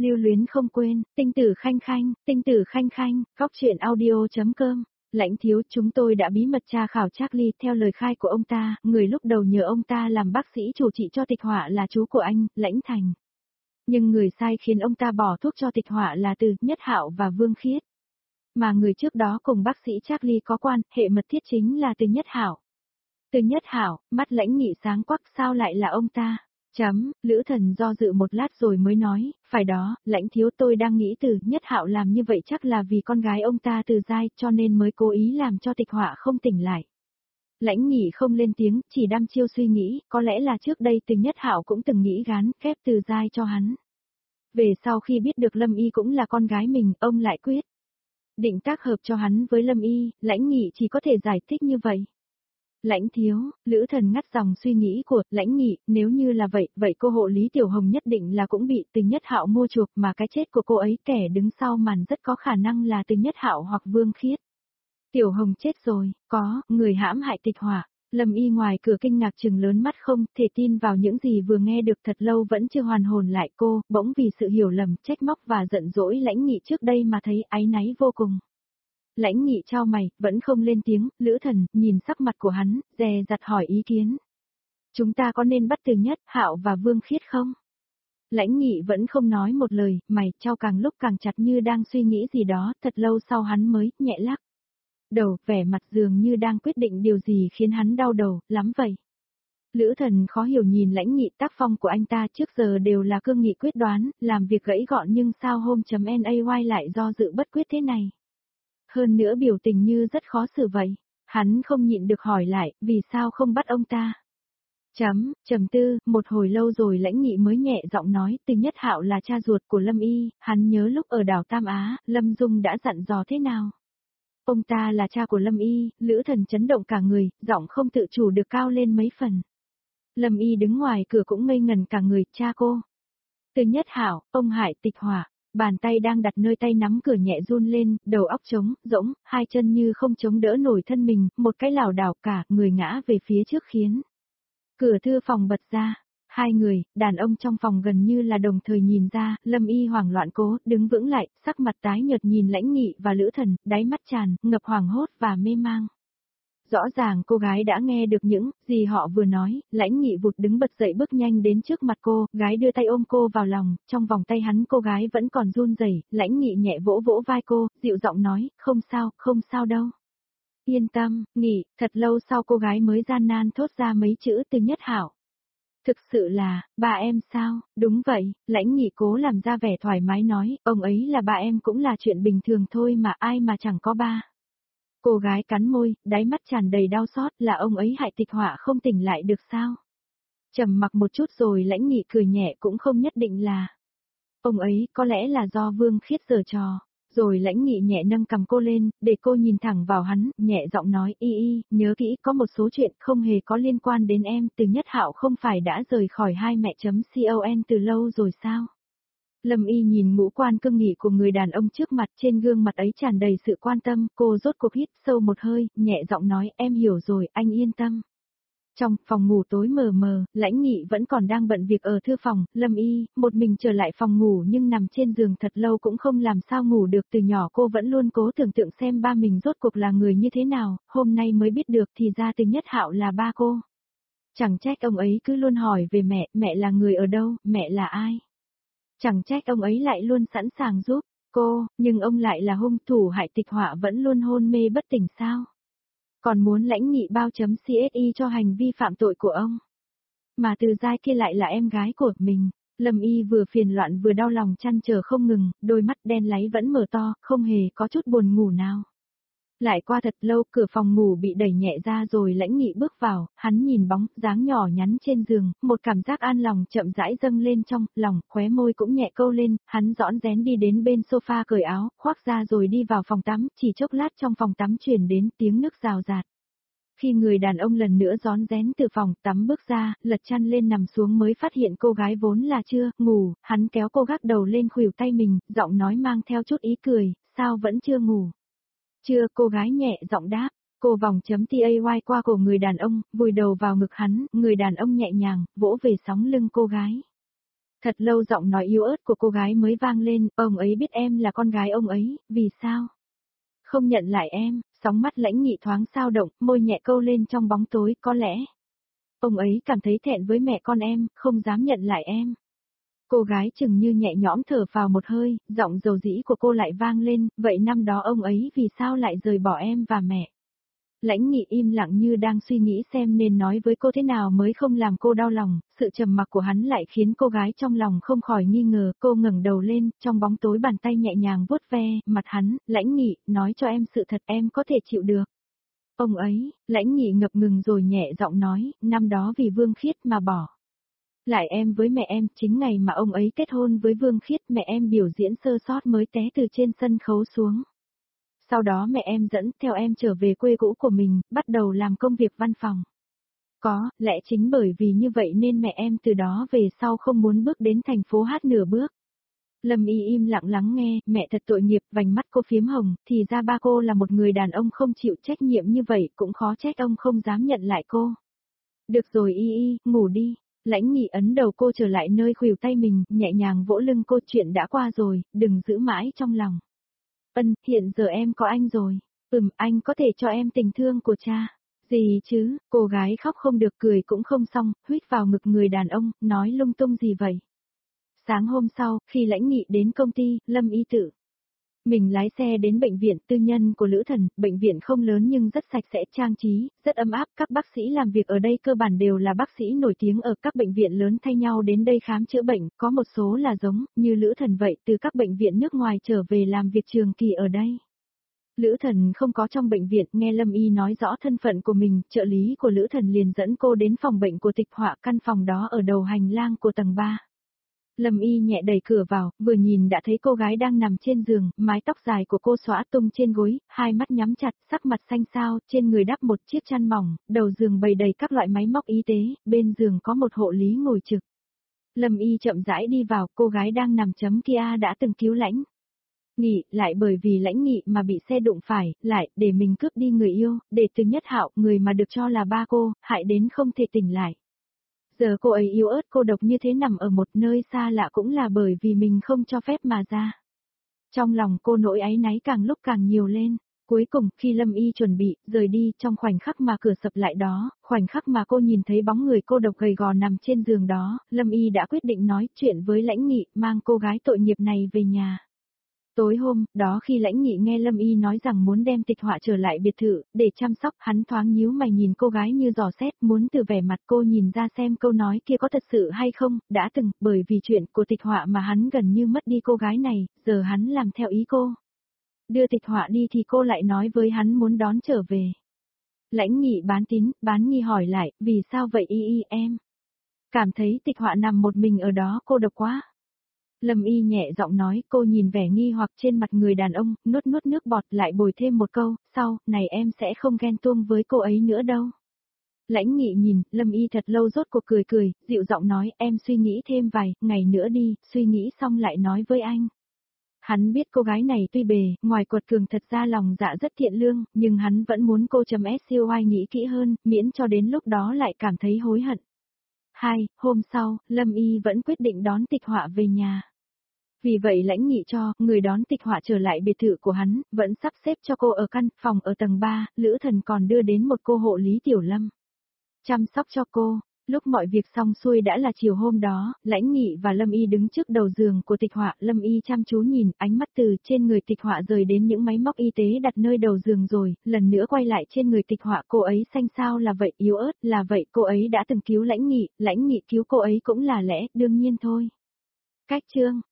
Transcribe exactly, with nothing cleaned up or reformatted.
Lưu luyến không quên, tinh tử khanh khanh, tinh tử khanh khanh, góc truyện audio.com. Lãnh thiếu, chúng tôi đã bí mật tra khảo Charlie. Theo lời khai của ông ta, người lúc đầu nhờ ông ta làm bác sĩ chủ trị cho Tịch Họa là chú của anh, Lãnh Thành. Nhưng người sai khiến ông ta bỏ thuốc cho Tịch Họa là Từ Nhất Hạo và Vương Khiết. Mà người trước đó cùng bác sĩ Charlie có quan hệ mật thiết chính là Từ Nhất Hạo. Từ Nhất Hạo, mắt Lãnh Nghị sáng quắc, sao lại là ông ta? Chấm, Lữ Thần do dự một lát rồi mới nói, phải đó, Lãnh thiếu, tôi đang nghĩ Từ Nhất Hạo làm như vậy chắc là vì con gái ông ta Từ Giai, cho nên mới cố ý làm cho Tịch Họa không tỉnh lại. Lãnh Nghị không lên tiếng, chỉ đăm chiêu suy nghĩ, có lẽ là trước đây Từ Nhất Hạo cũng từng nghĩ gán phép Từ Giai cho hắn. Về sau khi biết được Lâm Y cũng là con gái mình, ông lại quyết định tác hợp cho hắn với Lâm Y. Lãnh Nghị chỉ có thể giải thích như vậy. Lãnh thiếu, Lữ Thần ngắt dòng suy nghĩ của Lãnh Nghị, nếu như là vậy, vậy cô hộ Lý Tiểu Hồng nhất định là cũng bị Từ Nhất Hạo mua chuộc, mà cái chết của cô ấy kẻ đứng sau màn rất có khả năng là Từ Nhất Hạo hoặc Vương Khiết. Tiểu Hồng chết rồi, có, người hãm hại Tịch Họa. Lâm Y ngoài cửa kinh ngạc trừng lớn mắt không thể tin vào những gì vừa nghe được, thật lâu vẫn chưa hoàn hồn lại. Cô, bỗng vì sự hiểu lầm, trách móc và giận dỗi Lãnh Nghị trước đây mà thấy áy náy vô cùng. Lãnh Nghị chau mày, vẫn không lên tiếng. Lữ Thần nhìn sắc mặt của hắn, dè dặt hỏi ý kiến. Chúng ta có nên bắt Từ Nhất Hạo và Vương Khiết không? Lãnh Nghị vẫn không nói một lời, mày chau càng lúc càng chặt như đang suy nghĩ gì đó, thật lâu sau hắn mới nhẹ lắc đầu, vẻ mặt dường như đang quyết định điều gì khiến hắn đau đầu lắm vậy. Lữ Thần khó hiểu nhìn Lãnh Nghị, tác phong của anh ta trước giờ đều là cương nghị quyết đoán, làm việc gãy gọn, nhưng sao hôm.nay lại do dự bất quyết thế này? Hơn nữa biểu tình như rất khó xử vậy. Hắn không nhịn được hỏi lại, vì sao không bắt ông ta? Chấm, trầm tư, một hồi lâu rồi Lãnh Nghị mới nhẹ giọng nói, Từ Nhất Hạo là cha ruột của Lâm Y, hắn nhớ lúc ở đảo Tam Á, Lâm Dung đã dặn dò thế nào? Ông ta là cha của Lâm Y. Lữ Thần chấn động cả người, giọng không tự chủ được cao lên mấy phần. Lâm Y đứng ngoài cửa cũng ngây ngần cả người, cha cô. Từ Nhất Hạo, ông hại Tịch Họa. Bàn tay đang đặt nơi tay nắm cửa nhẹ run lên, đầu óc trống, rỗng, hai chân như không chống đỡ nổi thân mình, một cái lảo đảo cả, người ngã về phía trước khiến cửa thư phòng bật ra. Hai người, đàn ông trong phòng gần như là đồng thời nhìn ra. Lâm Y hoảng loạn cố đứng vững lại, sắc mặt tái nhợt nhìn Lãnh Nghị và Lữ Thần, đáy mắt tràn ngập hoảng hốt và mê mang. Rõ ràng cô gái đã nghe được những gì họ vừa nói. Lãnh Nghị vụt đứng bật dậy, bước nhanh đến trước mặt cô, gái đưa tay ôm cô vào lòng, trong vòng tay hắn cô gái vẫn còn run rẩy. Lãnh Nghị nhẹ vỗ vỗ vai cô, dịu giọng nói, không sao, không sao đâu. Yên tâm, Nghị. Thật lâu sau cô gái mới gian nan thốt ra mấy chữ Từ Nhất Hạo. Thực sự là, ba em sao? Đúng vậy, Lãnh Nghị cố làm ra vẻ thoải mái nói, ông ấy là ba em cũng là chuyện bình thường thôi mà, ai mà chẳng có ba. Cô gái cắn môi, đáy mắt tràn đầy đau xót, là ông ấy hại Tịch Họa không tỉnh lại được sao? Trầm mặc một chút rồi Lãnh Nghị cười nhẹ, cũng không nhất định là. Ông ấy, có lẽ là do Vương Khiết giở trò. Rồi Lãnh Nghị nhẹ nâng cầm cô lên, để cô nhìn thẳng vào hắn, nhẹ giọng nói, y y, nhớ kỹ, có một số chuyện không hề có liên quan đến em. Từ Nhất Hạo không phải đã rời khỏi hai mẹ.com từ lâu rồi sao? Lâm Y nhìn ngũ quan cương nghị của người đàn ông trước mặt, trên gương mặt ấy tràn đầy sự quan tâm, cô rốt cuộc hít sâu một hơi, nhẹ giọng nói, em hiểu rồi, anh yên tâm. Trong phòng ngủ tối mờ mờ, Lãnh Nghị vẫn còn đang bận việc ở thư phòng. Lâm Y, một mình trở lại phòng ngủ nhưng nằm trên giường thật lâu cũng không làm sao ngủ được. Từ nhỏ cô vẫn luôn cố tưởng tượng xem ba mình rốt cuộc là người như thế nào, hôm nay mới biết được thì ra Từ Nhất Hạo là ba cô. Chẳng trách ông ấy cứ luôn hỏi về mẹ, mẹ là người ở đâu, mẹ là ai. Chẳng trách ông ấy lại luôn sẵn sàng giúp cô, nhưng ông lại là hung thủ hại Tịch Họa vẫn luôn hôn mê bất tỉnh sao? Còn muốn Lãnh Nghị bao.csi cho hành vi phạm tội của ông. Mà Từ Giai kia lại là em gái của mình. Lâm Y vừa phiền loạn vừa đau lòng trăn trở không ngừng, đôi mắt đen láy vẫn mở to, không hề có chút buồn ngủ nào. Lại qua thật lâu, cửa phòng ngủ bị đẩy nhẹ ra rồi Lãnh Nghị bước vào, hắn nhìn bóng dáng nhỏ nhắn trên giường, một cảm giác an lòng chậm rãi dâng lên trong lòng, khóe môi cũng nhẹ câu lên, hắn rõn rén đi đến bên sofa cởi áo, khoác ra rồi đi vào phòng tắm, chỉ chốc lát trong phòng tắm truyền đến tiếng nước rào rạt. Khi người đàn ông lần nữa rón rén từ phòng tắm bước ra, lật chăn lên nằm xuống mới phát hiện cô gái vốn là chưa ngủ, hắn kéo cô gác đầu lên khuỷu tay mình, giọng nói mang theo chút ý cười, sao vẫn chưa ngủ? Chưa, cô gái nhẹ giọng đáp. Cô vòng.tay qua cổ người đàn ông, vùi đầu vào ngực hắn, người đàn ông nhẹ nhàng, vỗ về sóng lưng cô gái. Thật lâu giọng nói yếu ớt của cô gái mới vang lên, ông ấy biết em là con gái ông ấy, vì sao? Không nhận lại em, sóng mắt Lãnh Nghị thoáng xao động, môi nhẹ câu lên trong bóng tối, có lẽ. Ông ấy cảm thấy thẹn với mẹ con em, không dám nhận lại em. Cô gái chừng như nhẹ nhõm thở vào một hơi, giọng dầu dĩ của cô lại vang lên, vậy năm đó ông ấy vì sao lại rời bỏ em và mẹ? Lãnh Nghị im lặng như đang suy nghĩ xem nên nói với cô thế nào mới không làm cô đau lòng, sự trầm mặc của hắn lại khiến cô gái trong lòng không khỏi nghi ngờ, cô ngẩng đầu lên, trong bóng tối bàn tay nhẹ nhàng vuốt ve, mặt hắn, Lãnh Nghị, nói cho em sự thật em có thể chịu được. Ông ấy, Lãnh Nghị ngập ngừng rồi nhẹ giọng nói, năm đó vì Vương Khiết mà bỏ. Lại em với mẹ em, chính ngày mà ông ấy kết hôn với Vương Khiết mẹ em biểu diễn sơ sót mới té từ trên sân khấu xuống. Sau đó mẹ em dẫn theo em trở về quê cũ của mình, bắt đầu làm công việc văn phòng. Có, lẽ chính bởi vì như vậy nên mẹ em từ đó về sau không muốn bước đến thành phố hát nửa bước. Lâm Y im lặng lắng nghe, mẹ thật tội nghiệp, vành mắt cô phiếm hồng, thì ra ba cô là một người đàn ông không chịu trách nhiệm như vậy, cũng khó trách ông không dám nhận lại cô. Được rồi Y Y, ngủ đi. Lãnh Nghị ấn đầu cô trở lại nơi khuỷu tay mình, nhẹ nhàng vỗ lưng cô, chuyện đã qua rồi, đừng giữ mãi trong lòng. Ân, hiện giờ em có anh rồi. Ừm, anh có thể cho em tình thương của cha. Gì chứ, cô gái khóc không được cười cũng không xong, huýt vào ngực người đàn ông, nói lung tung gì vậy. Sáng hôm sau, khi Lãnh Nghị đến công ty, Lâm Y tự mình lái xe đến bệnh viện tư nhân của Lữ Thần, bệnh viện không lớn nhưng rất sạch sẽ, trang trí, rất ấm áp, các bác sĩ làm việc ở đây cơ bản đều là bác sĩ nổi tiếng ở các bệnh viện lớn thay nhau đến đây khám chữa bệnh, có một số là giống, như Lữ Thần vậy, từ các bệnh viện nước ngoài trở về làm việc trường kỳ ở đây. Lữ Thần không có trong bệnh viện, nghe Lâm Y nói rõ thân phận của mình, trợ lý của Lữ Thần liền dẫn cô đến phòng bệnh của Tịch Họa, căn phòng đó ở đầu hành lang của tầng ba. Lâm Y nhẹ đẩy cửa vào, vừa nhìn đã thấy cô gái đang nằm trên giường, mái tóc dài của cô xõa tung trên gối, hai mắt nhắm chặt, sắc mặt xanh xao, trên người đắp một chiếc chăn mỏng, đầu giường bày đầy các loại máy móc y tế, bên giường có một hộ lý ngồi trực. Lâm Y chậm rãi đi vào, cô gái đang nằm chấm kia đã từng cứu Lãnh Nghị, lại bởi vì Lãnh Nghị mà bị xe đụng phải, lại để mình cướp đi người yêu, để Từ Nhất Hạo, người mà được cho là ba cô, hại đến không thể tỉnh lại. Giờ cô ấy yếu ớt cô độc như thế nằm ở một nơi xa lạ cũng là bởi vì mình không cho phép mà ra. Trong lòng cô nỗi áy náy càng lúc càng nhiều lên. Cuối cùng, khi Lâm Y chuẩn bị, rời đi, trong khoảnh khắc mà cửa sập lại đó, khoảnh khắc mà cô nhìn thấy bóng người cô độc gầy gò nằm trên giường đó, Lâm Y đã quyết định nói chuyện với Lãnh Nghị, mang cô gái tội nghiệp này về nhà. Tối hôm, đó khi Lãnh Nghị nghe Lâm Y nói rằng muốn đem Tịch Họa trở lại biệt thự, để chăm sóc, hắn thoáng nhíu mày nhìn cô gái như dò xét, muốn từ vẻ mặt cô nhìn ra xem câu nói kia có thật sự hay không, đã từng, bởi vì chuyện của Tịch Họa mà hắn gần như mất đi cô gái này, giờ hắn làm theo ý cô. Đưa Tịch Họa đi thì cô lại nói với hắn muốn đón trở về. Lãnh Nghị bán tín, bán nghi hỏi lại, vì sao vậy Y Y em? Cảm thấy Tịch Họa nằm một mình ở đó cô độc quá. Lâm Y nhẹ giọng nói, cô nhìn vẻ nghi hoặc trên mặt người đàn ông, nuốt nuốt nước bọt lại bồi thêm một câu, sau, này em sẽ không ghen tuông với cô ấy nữa đâu. Lãnh Nghị nhìn, Lâm Y thật lâu rốt cuộc cười cười, dịu giọng nói, em suy nghĩ thêm vài ngày nữa đi, suy nghĩ xong lại nói với anh. Hắn biết cô gái này tuy bề, ngoài quật cường thật ra lòng dạ rất thiện lương, nhưng hắn vẫn muốn cô chấm scoy nghĩ kỹ hơn, miễn cho đến lúc đó lại cảm thấy hối hận. Hai, hôm sau, Lâm Y vẫn quyết định đón Tịch Họa về nhà. Vì vậy Lãnh Nghị cho, người đón Tịch Họa trở lại biệt thự của hắn, vẫn sắp xếp cho cô ở căn phòng ở tầng ba, Lữ Thần còn đưa đến một cô hộ lý Tiểu Lâm. Chăm sóc cho cô, lúc mọi việc xong xuôi đã là chiều hôm đó, Lãnh Nghị và Lâm Y đứng trước đầu giường của Tịch Họa, Lâm Y chăm chú nhìn, ánh mắt từ trên người Tịch Họa rời đến những máy móc y tế đặt nơi đầu giường rồi, lần nữa quay lại trên người Tịch Họa, cô ấy xanh xao là vậy, yếu ớt là vậy, cô ấy đã từng cứu Lãnh Nghị, Lãnh Nghị cứu cô ấy cũng là lẽ, đương nhiên thôi. Cách chương